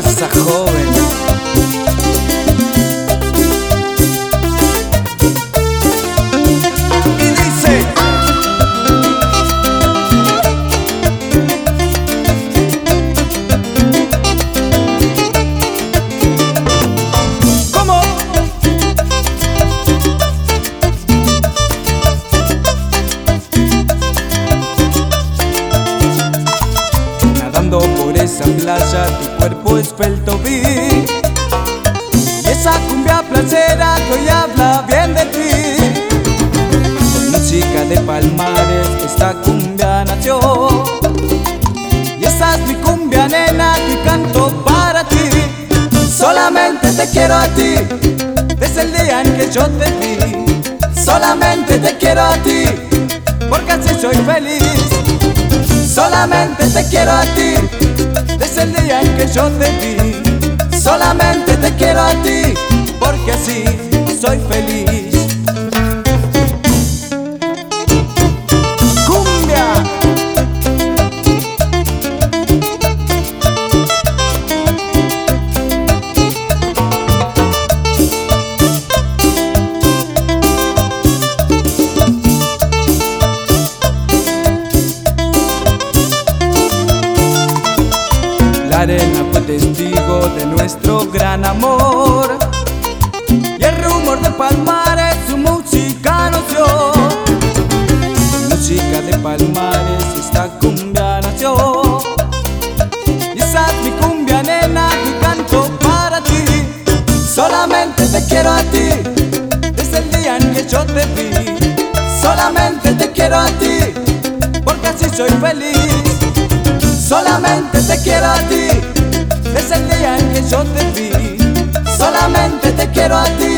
raza joven. Y dice: ¿cómo? Nadando por esa playa tu cuerpo esbelto vi, y esa cumbia placera que hoy habla bien de ti. Con música de Palmares esta cumbia nació, y esa es mi cumbia, nena, que canto para ti. Solamente te quiero a ti, desde el día en que yo te vi. Solamente te quiero a ti, porque así soy feliz. Solamente te quiero a ti, desde el día en que yo te vi. Solamente te quiero a ti, porque así soy feliz. ¡Cumbia! La arena fue testigo de nuestro gran amor, y el rumor de Palmares su música nos dio. Música de Palmares esta cumbia nació, y esa es mi cumbia, nena, que canto para ti. Solamente te quiero a ti, desde el día en que yo te vi. Solamente te quiero a ti, porque así soy feliz. Solamente te quiero a ti, desde el día en que yo te vi. Solamente te quiero a ti,